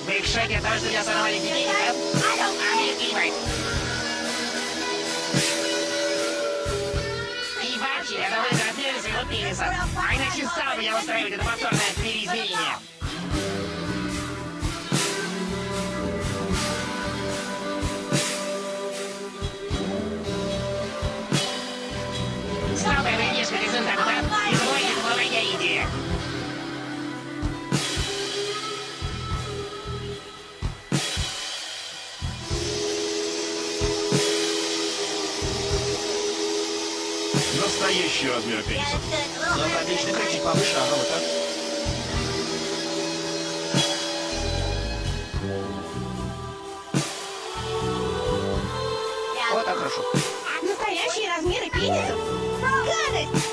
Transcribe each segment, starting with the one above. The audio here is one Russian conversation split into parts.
Вы в шоке от того, что меня сорвали деньги, да? Объяснимай. И вообще, это вы размеры своего пениса. А иначе стал бы я устраивать это повторное переизмерение. Слабая задержка результата, да? Не забывайте, это была моя идея. Настоящий размер пениса. Надо обычно крутить повыше, а вот так. Вот так хорошо. Настоящие размеры пенисов? Гадость!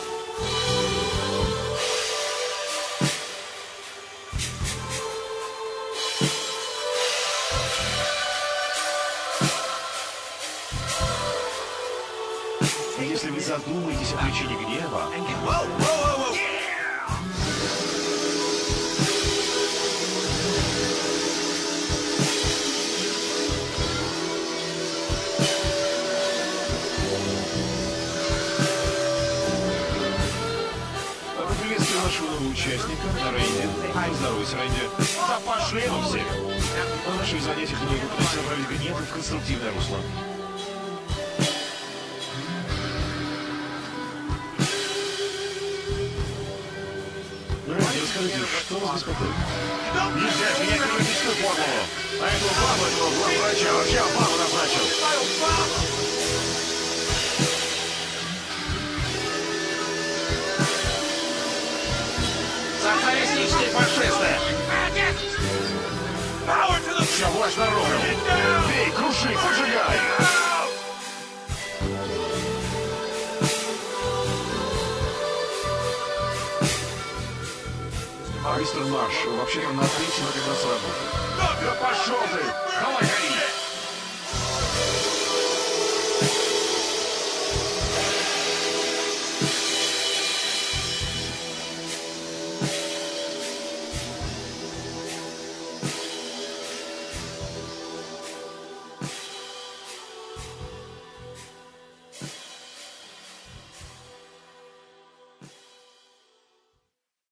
Если вы задумаетесь о причине гнева... Приветствую нашего нового участника, Рэнди. Поздоровайся, Рэнди. Да пошли вы все. На наших занятиях мы пытаемся направить гнев в конструктивное русло. Расскажите, что вас беспокоит? Нельзя менять биологическую формулу. А этого бабу, этого главврача, вообще Обаму назначил. Социалистические фашисты! Все, власть народу. Бей, круши, поджигай. Мистер Марш, вообще-то на третьем это как раз работает. Да пошел ты! Давай, гори!